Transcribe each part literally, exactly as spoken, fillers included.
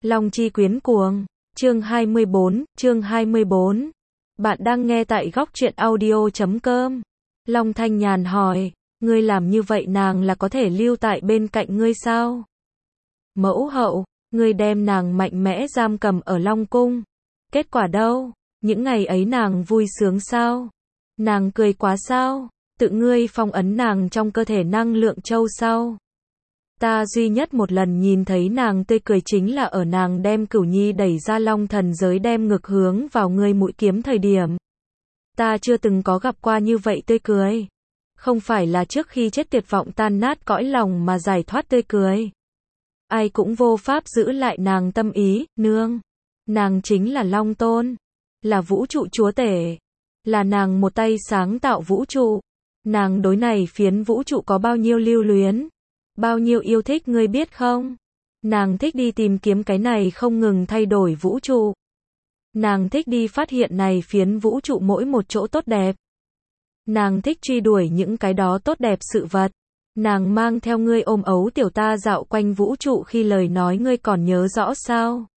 Long chi quyến cuồng. Chương hai mươi bốn, chương hai mươi bốn. Bạn đang nghe tại góc truyện audio chấm com. Long Thanh Nhàn hỏi, ngươi làm như vậy nàng là có thể lưu tại bên cạnh ngươi sao? Mẫu hậu, ngươi đem nàng mạnh mẽ giam cầm ở Long Cung. Kết quả đâu? Những ngày ấy nàng vui sướng sao? Nàng cười quá sao? Tự ngươi phong ấn nàng trong cơ thể năng lượng châu sao? Ta duy nhất một lần nhìn thấy nàng tươi cười chính là ở nàng đem Cửu Nhi đẩy ra Long thần giới đem ngực hướng vào ngươi mũi kiếm thời điểm. Ta chưa từng có gặp qua như vậy tươi cười. Không phải là trước khi chết tuyệt vọng tan nát cõi lòng mà giải thoát tươi cười. Ai cũng vô pháp giữ lại nàng tâm ý, nương. Nàng chính là Long Tôn. Là vũ trụ chúa tể. Là nàng một tay sáng tạo vũ trụ. Nàng đối này phiến vũ trụ có bao nhiêu lưu luyến. Bao nhiêu yêu thích ngươi biết không? Nàng thích đi tìm kiếm cái này không ngừng thay đổi vũ trụ. Nàng thích đi phát hiện này phiến vũ trụ mỗi một chỗ tốt đẹp. Nàng thích truy đuổi những cái đó tốt đẹp sự vật. Nàng mang theo ngươi ôm ấu tiểu ta dạo quanh vũ trụ khi lời nói ngươi còn nhớ rõ sao?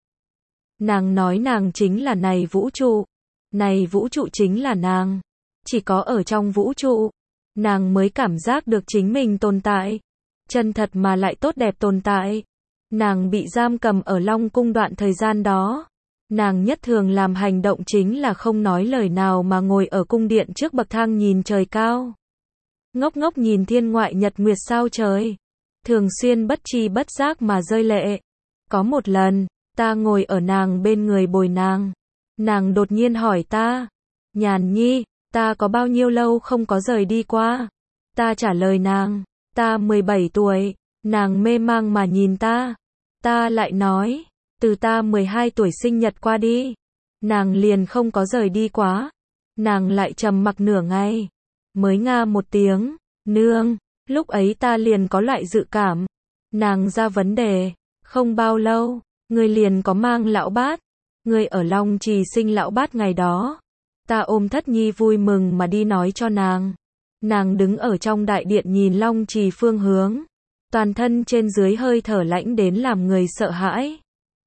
Nàng nói nàng chính là này vũ trụ. Này vũ trụ chính là nàng. Chỉ có ở trong vũ trụ, nàng mới cảm giác được chính mình tồn tại. Chân thật mà lại tốt đẹp tồn tại. Nàng bị giam cầm ở Long Cung đoạn thời gian đó. Nàng nhất thường làm hành động chính là không nói lời nào mà ngồi ở cung điện trước bậc thang nhìn trời cao. Ngốc ngốc nhìn thiên ngoại nhật nguyệt sao trời. Thường xuyên bất tri bất giác mà rơi lệ. Có một lần, ta ngồi ở nàng bên người bồi nàng. Nàng đột nhiên hỏi ta, Nhàn Nhi, ta có bao nhiêu lâu không có rời đi qua? Ta trả lời nàng, ta mười bảy tuổi, nàng mê mang mà nhìn ta. Ta lại nói, từ ta mười hai tuổi sinh nhật qua đi, nàng liền không có rời đi quá. Nàng lại trầm mặc nửa ngày, mới nga một tiếng, nương, lúc ấy ta liền có loại dự cảm. Nàng ra vấn đề, không bao lâu, ngươi liền có mang lão bát. Ngươi ở Long Trì sinh lão bát ngày đó. Ta ôm Thất Nhi vui mừng mà đi nói cho nàng. Nàng đứng ở trong đại điện nhìn Long Trì phương hướng. Toàn thân trên dưới hơi thở lãnh đến làm người sợ hãi.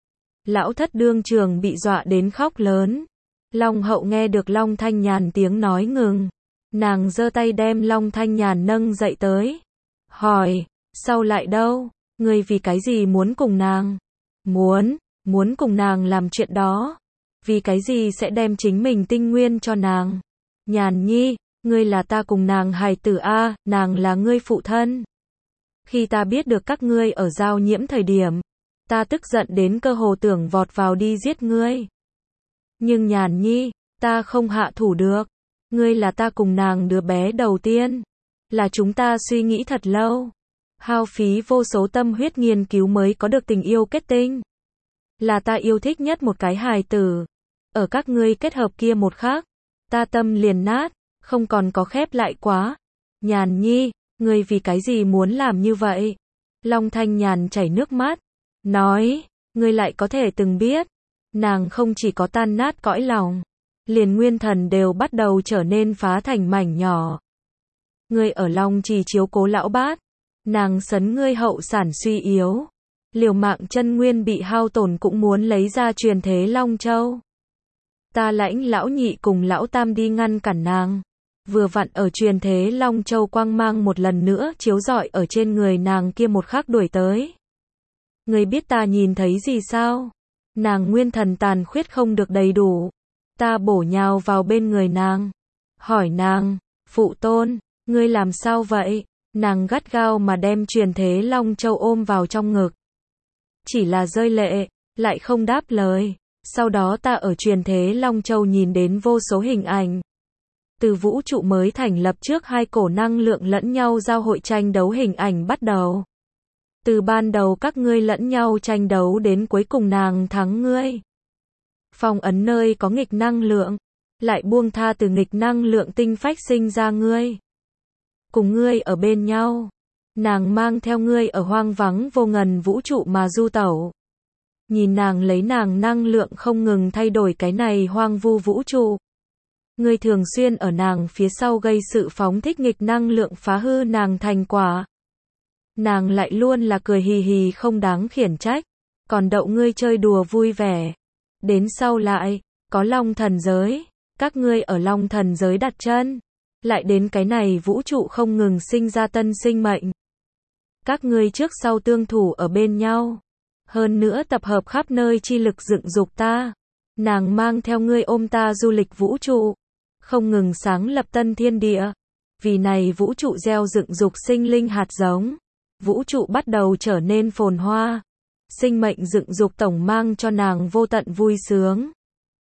Lão Thất đương trường bị dọa đến khóc lớn. Long hậu nghe được Long Thanh Nhàn tiếng nói ngừng. Nàng giơ tay đem Long Thanh Nhàn nâng dậy tới. Hỏi, sau lại đâu? Ngươi vì cái gì muốn cùng nàng? Muốn, muốn cùng nàng làm chuyện đó. Vì cái gì sẽ đem chính mình tinh nguyên cho nàng? Nhàn Nhi, ngươi là ta cùng nàng hài tử a, nàng là ngươi phụ thân. Khi ta biết được các ngươi ở giao nhiễm thời điểm, ta tức giận đến cơ hồ tưởng vọt vào đi giết ngươi. Nhưng Nhàn Nhi, ta không hạ thủ được. Ngươi là ta cùng nàng đứa bé đầu tiên. Là chúng ta suy nghĩ thật lâu. Hao phí vô số tâm huyết nghiên cứu mới có được tình yêu kết tinh. Là ta yêu thích nhất một cái hài tử. Ở các ngươi kết hợp kia một khắc, ta tâm liền nát, không còn có khép lại quá. Nhàn Nhi, ngươi vì cái gì muốn làm như vậy? Long Thanh Nhàn chảy nước mắt, nói, ngươi lại có thể từng biết. Nàng không chỉ có tan nát cõi lòng, liền nguyên thần đều bắt đầu trở nên phá thành mảnh nhỏ. Ngươi ở Long Trì chiếu cố lão bát, nàng sấn ngươi hậu sản suy yếu. Liều mạng chân nguyên bị hao tổn cũng muốn lấy ra truyền thế Long Châu. Ta lãnh lão nhị cùng lão tam đi ngăn cản nàng. Vừa vặn ở truyền thế Long Châu quang mang một lần nữa chiếu rọi ở trên người nàng kia một khắc đuổi tới. Ngươi biết ta nhìn thấy gì sao? Nàng nguyên thần tàn khuyết không được đầy đủ. Ta bổ nhào vào bên người nàng. Hỏi nàng, phụ tôn, ngươi làm sao vậy? Nàng gắt gao mà đem truyền thế Long Châu ôm vào trong ngực. Chỉ là rơi lệ, lại không đáp lời. Sau đó ta ở truyền thế Long Châu nhìn đến vô số hình ảnh. Từ vũ trụ mới thành lập trước hai cổ năng lượng lẫn nhau giao hội tranh đấu hình ảnh bắt đầu. Từ ban đầu các ngươi lẫn nhau tranh đấu đến cuối cùng nàng thắng ngươi. Phong ấn nơi có nghịch năng lượng, lại buông tha từ nghịch năng lượng tinh phách sinh ra ngươi. Cùng ngươi ở bên nhau. Nàng mang theo ngươi ở hoang vắng vô ngần vũ trụ mà du tẩu. Nhìn nàng lấy nàng năng lượng không ngừng thay đổi cái này hoang vu vũ trụ. Ngươi thường xuyên ở nàng phía sau gây sự phóng thích nghịch năng lượng phá hư nàng thành quả. Nàng lại luôn là cười hì hì không đáng khiển trách. còn đậu ngươi chơi đùa vui vẻ. Đến sau lại, có Long thần giới, các ngươi ở Long thần giới đặt chân, lại đến cái này vũ trụ không ngừng sinh ra tân sinh mệnh. Các ngươi trước sau tương thủ ở bên nhau, hơn nữa tập hợp khắp nơi chi lực dựng dục ta. Nàng mang theo ngươi ôm ta du lịch vũ trụ, không ngừng sáng lập tân thiên địa. Vì này vũ trụ gieo dựng dục sinh linh hạt giống, vũ trụ bắt đầu trở nên phồn hoa. Sinh mệnh dựng dục tổng mang cho nàng vô tận vui sướng.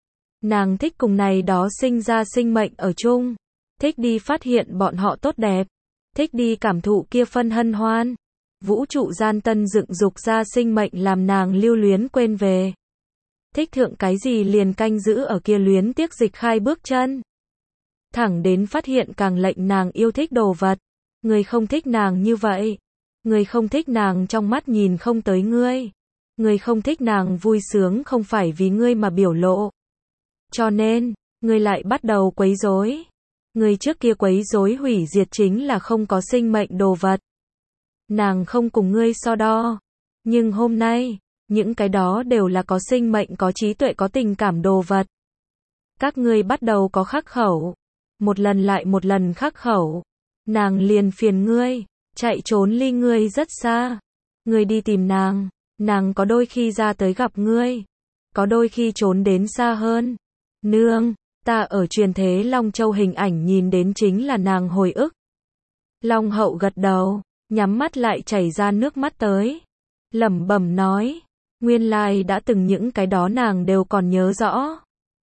Nàng thích cùng này đó sinh ra sinh mệnh ở chung, thích đi phát hiện bọn họ tốt đẹp, thích đi cảm thụ kia phân hân hoan. Vũ trụ gian tân dựng dục ra sinh mệnh làm nàng lưu luyến quên về. Thích thượng cái gì liền canh giữ ở kia luyến tiếc dịch khai bước chân. Thẳng đến phát hiện càng lệnh nàng yêu thích đồ vật. Người không thích nàng như vậy. Người không thích nàng trong mắt nhìn không tới ngươi. Người không thích nàng vui sướng không phải vì ngươi mà biểu lộ. Cho nên, người lại bắt đầu quấy rối. Người trước kia quấy rối hủy diệt chính là không có sinh mệnh đồ vật. Nàng không cùng ngươi so đo. Nhưng hôm nay, những cái đó đều là có sinh mệnh, có trí tuệ, có tình cảm đồ vật. Các ngươi bắt đầu có khắc khẩu. Một lần lại một lần khắc khẩu. Nàng liền phiền ngươi, chạy trốn ly ngươi rất xa. Ngươi đi tìm nàng, nàng có đôi khi ra tới gặp ngươi, có đôi khi trốn đến xa hơn. Nương, ta ở truyền thế Long Châu hình ảnh nhìn đến chính là nàng hồi ức. Long hậu gật đầu, nhắm mắt lại chảy ra nước mắt tới. Lẩm bẩm nói, nguyên lai đã từng những cái đó nàng đều còn nhớ rõ.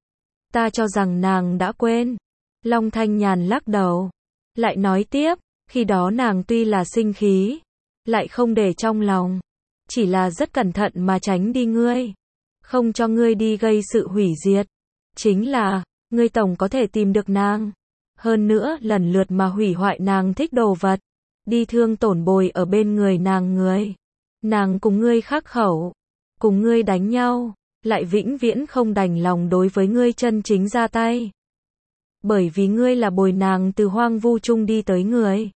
Ta cho rằng nàng đã quên. Long Thanh Nhàn lắc đầu, lại nói tiếp, khi đó nàng tuy là sinh khí, lại không để trong lòng, chỉ là rất cẩn thận mà tránh đi ngươi, không cho ngươi đi gây sự hủy diệt. Chính là, ngươi tổng có thể tìm được nàng, hơn nữa lần lượt mà hủy hoại nàng thích đồ vật, đi thương tổn bồi ở bên người nàng người. Nàng cùng ngươi khắc khẩu, cùng ngươi đánh nhau, lại vĩnh viễn không đành lòng đối với ngươi chân chính ra tay. Bởi vì ngươi là bồi nàng từ hoang vu chung đi tới người.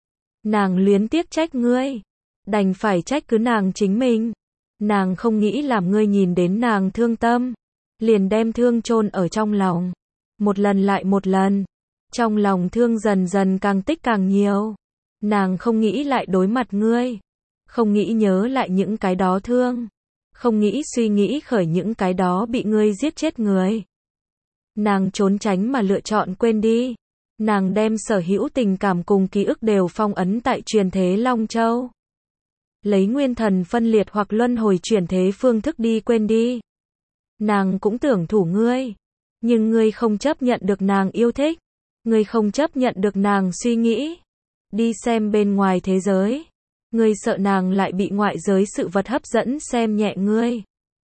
Nàng luyến tiếc trách ngươi, đành phải trách cứ nàng chính mình. Nàng không nghĩ làm ngươi nhìn đến nàng thương tâm, liền đem thương chôn ở trong lòng. Một lần lại một lần, trong lòng thương dần dần càng tích càng nhiều. Nàng không nghĩ lại đối mặt ngươi, không nghĩ nhớ lại những cái đó thương, không nghĩ suy nghĩ khởi những cái đó bị ngươi giết chết người. Nàng trốn tránh mà lựa chọn quên đi. Nàng đem sở hữu tình cảm cùng ký ức đều phong ấn tại truyền thế Long Châu. Lấy nguyên thần phân liệt hoặc luân hồi chuyển thế phương thức đi quên đi. Nàng cũng tưởng thủ ngươi, nhưng ngươi không chấp nhận được nàng yêu thích, ngươi không chấp nhận được nàng suy nghĩ. Đi xem bên ngoài thế giới, ngươi sợ nàng lại bị ngoại giới sự vật hấp dẫn xem nhẹ ngươi.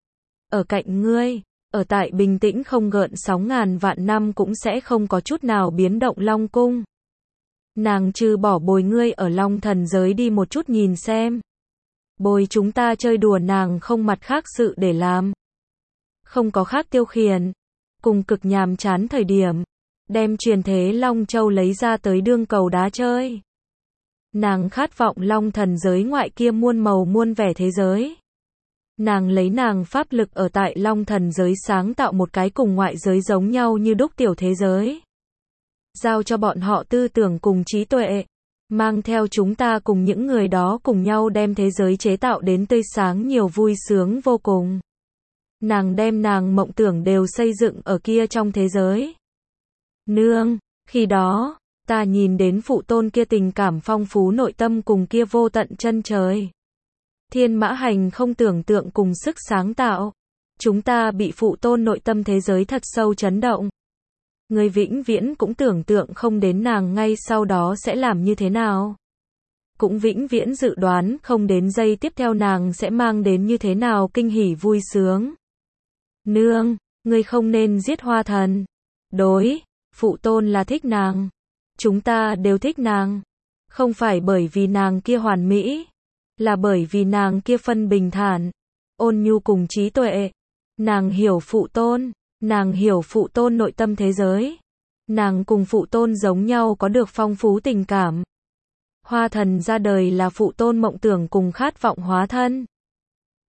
Ở cạnh ngươi, ở tại bình tĩnh không gợn sóng ngàn vạn năm cũng sẽ không có chút nào biến động Long Cung. Nàng trừ bỏ bồi ngươi ở Long thần giới đi một chút nhìn xem. Bồi chúng ta chơi đùa nàng không mặt khác sự để làm. Không có khác tiêu khiển. Cùng cực nhàm chán thời điểm, đem truyền thế Long Châu lấy ra tới đương cầu đá chơi. Nàng khát vọng Long thần giới ngoại kia muôn màu muôn vẻ thế giới. Nàng lấy nàng pháp lực ở tại Long thần giới sáng tạo một cái cùng ngoại giới giống nhau như đúc tiểu thế giới. Giao cho bọn họ tư tưởng cùng trí tuệ, mang theo chúng ta cùng những người đó cùng nhau đem thế giới chế tạo đến tươi sáng nhiều vui sướng vô cùng. Nàng đem nàng mộng tưởng đều xây dựng ở kia trong thế giới. Nương, khi đó, ta nhìn đến phụ tôn kia tình cảm phong phú nội tâm cùng kia vô tận chân trời. Thiên mã hành không tưởng tượng cùng sức sáng tạo. Chúng ta bị phụ tôn nội tâm thế giới thật sâu chấn động. Người vĩnh viễn cũng tưởng tượng không đến nàng ngay sau đó sẽ làm như thế nào. Cũng vĩnh viễn dự đoán không đến giây tiếp theo nàng sẽ mang đến như thế nào kinh hỉ vui sướng. Nương, ngươi không nên giết Hoa Thần. Đối, phụ tôn là thích nàng. Chúng ta đều thích nàng. Không phải bởi vì nàng kia hoàn mỹ, là bởi vì nàng kia phân bình thản, ôn nhu cùng trí tuệ. Nàng hiểu phụ tôn, nàng hiểu phụ tôn nội tâm thế giới. Nàng cùng phụ tôn giống nhau có được phong phú tình cảm. Hoa Thần ra đời là phụ tôn mộng tưởng cùng khát vọng hóa thân.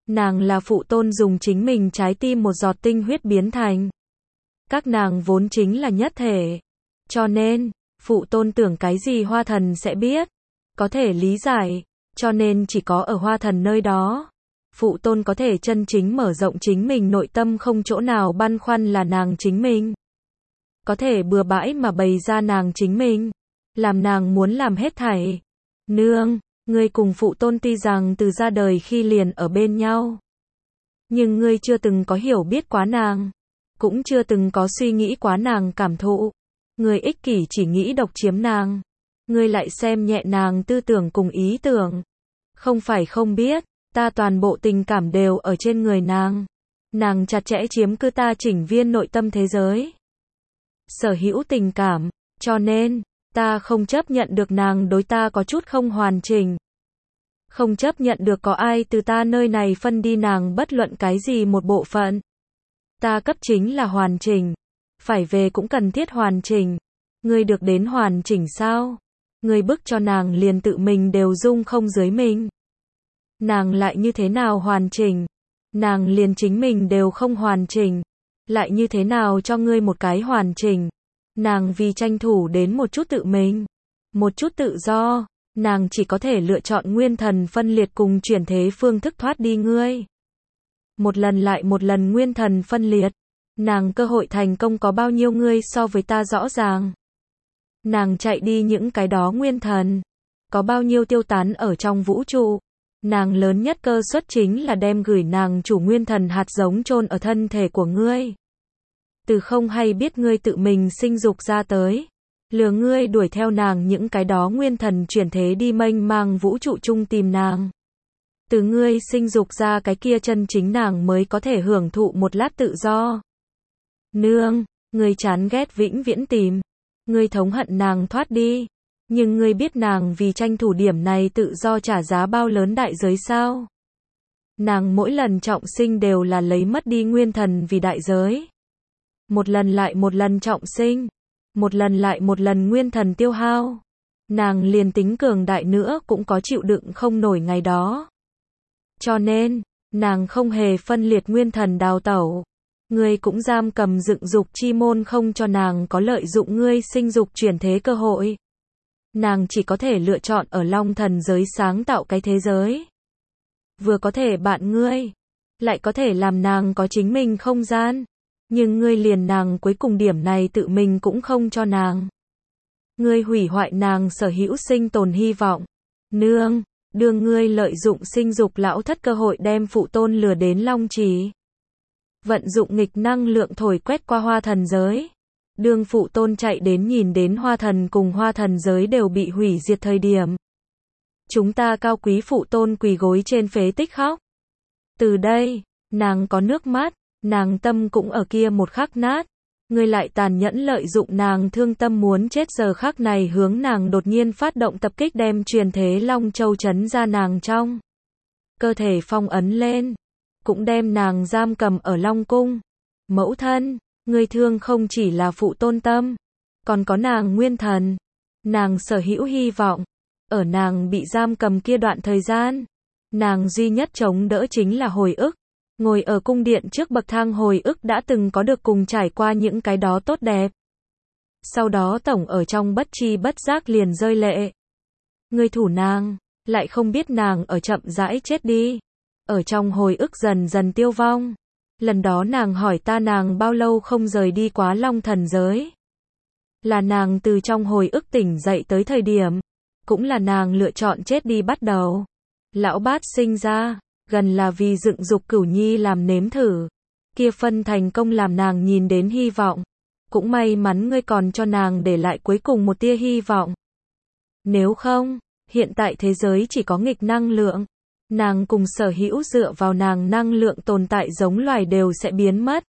Nàng là phụ tôn dùng chính mình trái tim một giọt tinh huyết biến thành. Các nàng vốn chính là nhất thể. Cho nên, phụ tôn tưởng cái gì hoa thần sẽ biết. Có thể lý giải. Cho nên chỉ có ở hoa thần nơi đó. Phụ tôn có thể chân chính mở rộng chính mình nội tâm không chỗ nào băn khoăn là nàng chính mình. Có thể bừa bãi mà bày ra nàng chính mình. Làm nàng muốn làm hết thảy. Nương, ngươi cùng phụ tôn tuy rằng từ ra đời khi liền ở bên nhau. Nhưng ngươi chưa từng có hiểu biết quá nàng. Cũng chưa từng có suy nghĩ quá nàng cảm thụ. Ngươi ích kỷ chỉ nghĩ độc chiếm nàng. Ngươi lại xem nhẹ nàng tư tưởng cùng ý tưởng. Không phải không biết, ta toàn bộ tình cảm đều ở trên người nàng. Nàng chặt chẽ chiếm cứ ta chỉnh viên nội tâm thế giới. Sở hữu tình cảm, cho nên, ta không chấp nhận được nàng đối ta có chút không hoàn chỉnh. Không chấp nhận được có ai từ ta nơi này phân đi nàng bất luận cái gì một bộ phận. Ta cấp chính là hoàn chỉnh. Phải về cũng cần thiết hoàn chỉnh. Ngươi được đến hoàn chỉnh sao? Ngươi bức cho nàng liền tự mình đều dung không dưới mình. Nàng lại như thế nào hoàn chỉnh? Nàng liền chính mình đều không hoàn chỉnh. Lại như thế nào cho ngươi một cái hoàn chỉnh? Nàng vì tranh thủ đến một chút tự mình. Một chút tự do. Nàng chỉ có thể lựa chọn nguyên thần phân liệt cùng chuyển thế phương thức thoát đi ngươi. Một lần lại một lần nguyên thần phân liệt. Nàng cơ hội thành công có bao nhiêu ngươi so với ta rõ ràng. Nàng chạy đi những cái đó nguyên thần. Có bao nhiêu tiêu tán ở trong vũ trụ. Nàng lớn nhất cơ suất chính là đem gửi nàng chủ nguyên thần hạt giống chôn ở thân thể của ngươi. Từ không hay biết ngươi tự mình sinh dục ra tới. Lừa ngươi đuổi theo nàng những cái đó nguyên thần chuyển thế đi mênh mang vũ trụ chung tìm nàng. Từ ngươi sinh dục ra cái kia chân chính nàng mới có thể hưởng thụ một lát tự do. Nương, ngươi chán ghét vĩnh viễn tìm. Ngươi thống hận nàng thoát đi. Nhưng ngươi biết nàng vì tranh thủ điểm này tự do trả giá bao lớn đại giới sao? Nàng mỗi lần trọng sinh đều là lấy mất đi nguyên thần vì đại giới. Một lần lại một lần trọng sinh. Một lần lại một lần nguyên thần tiêu hao. Nàng liền tính cường đại nữa cũng có chịu đựng không nổi ngày đó. Cho nên, nàng không hề phân liệt nguyên thần đào tẩu. Ngươi cũng giam cầm dựng dục chi môn không cho nàng có lợi dụng ngươi sinh dục chuyển thế cơ hội. Nàng chỉ có thể lựa chọn ở Long Thần giới sáng tạo cái thế giới. Vừa có thể bạn ngươi, lại có thể làm nàng có chính mình không gian. Nhưng ngươi liền nàng cuối cùng điểm này tự mình cũng không cho nàng. Ngươi hủy hoại nàng sở hữu sinh tồn hy vọng. Nương, đưa ngươi lợi dụng sinh dục lão thất cơ hội đem phụ tôn lừa đến Long Trì. Vận dụng nghịch năng lượng thổi quét qua hoa thần giới. Đương phụ tôn chạy đến nhìn đến hoa thần cùng hoa thần giới đều bị hủy diệt thời điểm. Chúng ta cao quý phụ tôn quỳ gối trên phế tích khóc. Từ đây, nàng có nước mắt, nàng tâm cũng ở kia một khắc nát. Ngươi lại tàn nhẫn lợi dụng nàng thương tâm muốn chết giờ khắc này hướng nàng đột nhiên phát động tập kích đem truyền thế Long Châu chấn ra nàng trong. Cơ thể phong ấn lên. Cũng đem nàng giam cầm ở Long Cung. Mẫu thân, ngươi thương không chỉ là phụ tôn tâm. Còn có nàng nguyên thần. Nàng sở hữu hy vọng. Ở nàng bị giam cầm kia đoạn thời gian. Nàng duy nhất chống đỡ chính là hồi ức. Ngồi ở cung điện trước bậc thang hồi ức đã từng có được cùng trải qua những cái đó tốt đẹp. Sau đó tổng ở trong bất chi bất giác liền rơi lệ. Ngươi thủ nàng, lại không biết nàng ở chậm rãi chết đi. Ở trong hồi ức dần dần tiêu vong. Lần đó nàng hỏi ta nàng bao lâu không rời đi quá Long Thần giới. Là nàng từ trong hồi ức tỉnh dậy tới thời điểm. Cũng là nàng lựa chọn chết đi bắt đầu. Lão bát sinh ra. Gần là vì dựng dục cửu nhi làm nếm thử. Kia phân thành công làm nàng nhìn đến hy vọng. Cũng may mắn ngươi còn cho nàng để lại cuối cùng một tia hy vọng. Nếu không, hiện tại thế giới chỉ có nghịch năng lượng. Nàng cùng sở hữu dựa vào nàng năng lượng tồn tại giống loài đều sẽ biến mất.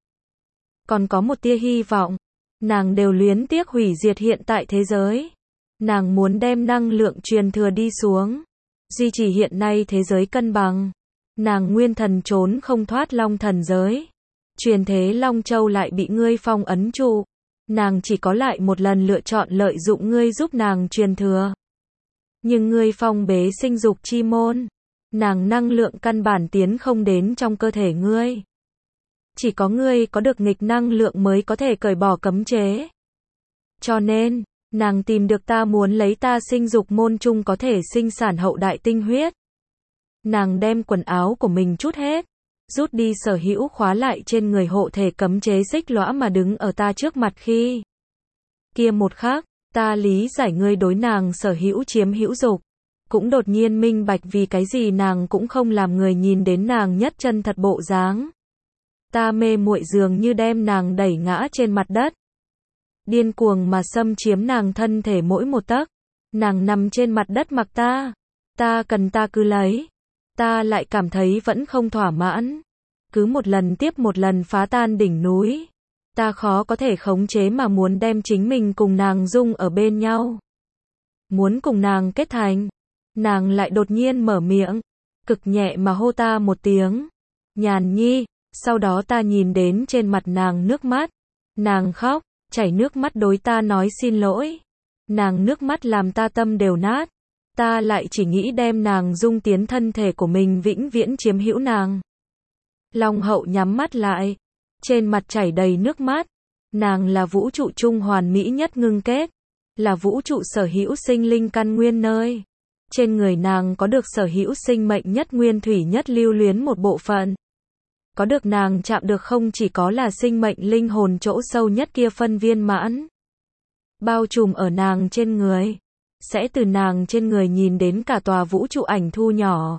Còn có một tia hy vọng. Nàng đều luyến tiếc hủy diệt hiện tại thế giới. Nàng muốn đem năng lượng truyền thừa đi xuống. Duy trì hiện nay thế giới cân bằng. Nàng nguyên thần trốn không thoát Long Thần giới. Truyền thế Long Châu lại bị ngươi phong ấn trụ. Nàng chỉ có lại một lần lựa chọn lợi dụng ngươi giúp nàng truyền thừa. Nhưng ngươi phong bế sinh dục chi môn. nàng năng lượng căn bản tiến không đến trong cơ thể ngươi. Chỉ có ngươi có được nghịch năng lượng mới có thể cởi bỏ cấm chế. Cho nên, nàng tìm được ta muốn lấy ta sinh dục môn chung có thể sinh sản hậu đại tinh huyết. Nàng đem quần áo của mình trút hết, rút đi sở hữu khóa lại trên người hộ thể cấm chế xích lõa mà đứng ở ta trước mặt khi. Kia một khắc, ta lý giải ngươi đối nàng sở hữu chiếm hữu dục. Cũng đột nhiên minh bạch vì cái gì nàng cũng không làm người nhìn đến nàng nhất chân thật bộ dáng. Ta mê muội dường như đem nàng đẩy ngã trên mặt đất. Điên cuồng mà xâm chiếm nàng thân thể mỗi một tấc. Nàng nằm trên mặt đất mặc ta. Ta cần ta cứ lấy. Ta lại cảm thấy vẫn không thỏa mãn. Cứ một lần tiếp một lần phá tan đỉnh núi. Ta khó có thể khống chế mà muốn đem chính mình cùng nàng dung ở bên nhau. Muốn cùng nàng kết thành. Nàng lại đột nhiên mở miệng. Cực nhẹ mà hô ta một tiếng. Nhàn Nhi. Sau đó ta nhìn đến trên mặt nàng nước mắt. Nàng khóc, chảy nước mắt đối ta nói xin lỗi. Nàng nước mắt làm ta tâm đều nát. Ta lại chỉ nghĩ đem nàng dung tiến thân thể của mình vĩnh viễn chiếm hữu nàng. Long hậu nhắm mắt lại. Trên mặt chảy đầy nước mắt. Nàng là vũ trụ trung hoàn mỹ nhất ngưng kết. Là vũ trụ sở hữu sinh linh căn nguyên nơi. Trên người nàng có được sở hữu sinh mệnh nhất nguyên thủy nhất lưu luyến một bộ phận. Có được nàng chạm được không chỉ có là sinh mệnh linh hồn chỗ sâu nhất kia phân viên mãn. Bao trùm ở nàng trên người. Sẽ từ nàng trên người nhìn đến cả tòa vũ trụ ảnh thu nhỏ.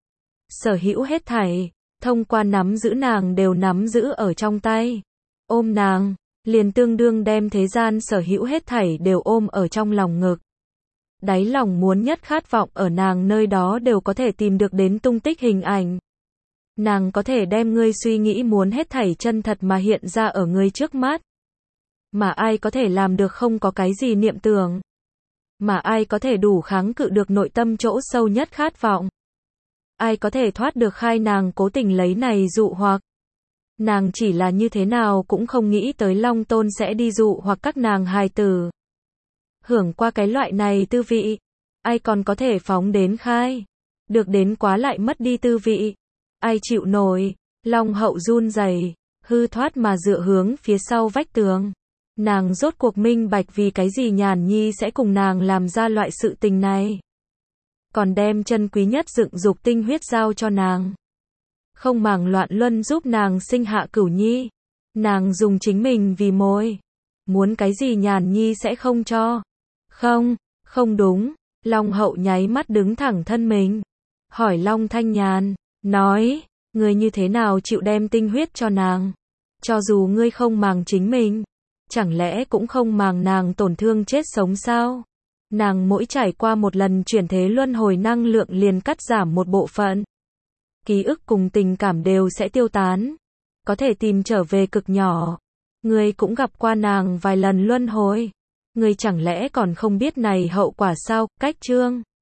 Sở hữu hết thảy, thông qua nắm giữ nàng đều nắm giữ ở trong tay. Ôm nàng, liền tương đương đem thế gian sở hữu hết thảy đều ôm ở trong lòng ngực. Đáy lòng muốn nhất khát vọng ở nàng nơi đó đều có thể tìm được đến tung tích hình ảnh. Nàng có thể đem ngươi suy nghĩ muốn hết thảy chân thật mà hiện ra ở ngươi trước mắt. Mà ai có thể làm được không có cái gì niệm tưởng. Mà ai có thể đủ kháng cự được nội tâm chỗ sâu nhất khát vọng. Ai có thể thoát được khai nàng cố tình lấy này dụ hoặc. Nàng chỉ là như thế nào cũng không nghĩ tới Long Tôn sẽ đi dụ hoặc các nàng hài tử. Hưởng qua cái loại này tư vị. Ai còn có thể phóng đến khai. Được đến quá lại mất đi tư vị. Ai chịu nổi. Long hậu run rẩy, hư thoát mà dựa hướng phía sau vách tường. Nàng rốt cuộc minh bạch vì cái gì Nhàn Nhi sẽ cùng nàng làm ra loại sự tình này. Còn đem chân quý nhất dựng dục tinh huyết giao cho nàng. Không màng loạn luân giúp nàng sinh hạ cửu nhi. Nàng dùng chính mình vì môi. Muốn cái gì Nhàn Nhi sẽ không cho. Không, không đúng. Long hậu nháy mắt đứng thẳng thân mình. Hỏi Long Thanh Nhàn, nói, ngươi như thế nào chịu đem tinh huyết cho nàng? Cho dù ngươi không màng chính mình. Chẳng lẽ cũng không màng nàng tổn thương chết sống sao? Nàng mỗi trải qua một lần chuyển thế luân hồi năng lượng liền cắt giảm một bộ phận. Ký ức cùng tình cảm đều sẽ tiêu tán. Có thể tìm trở về cực nhỏ. Ngươi cũng gặp qua nàng vài lần luân hồi. Ngươi chẳng lẽ còn không biết này hậu quả sao? Cách chương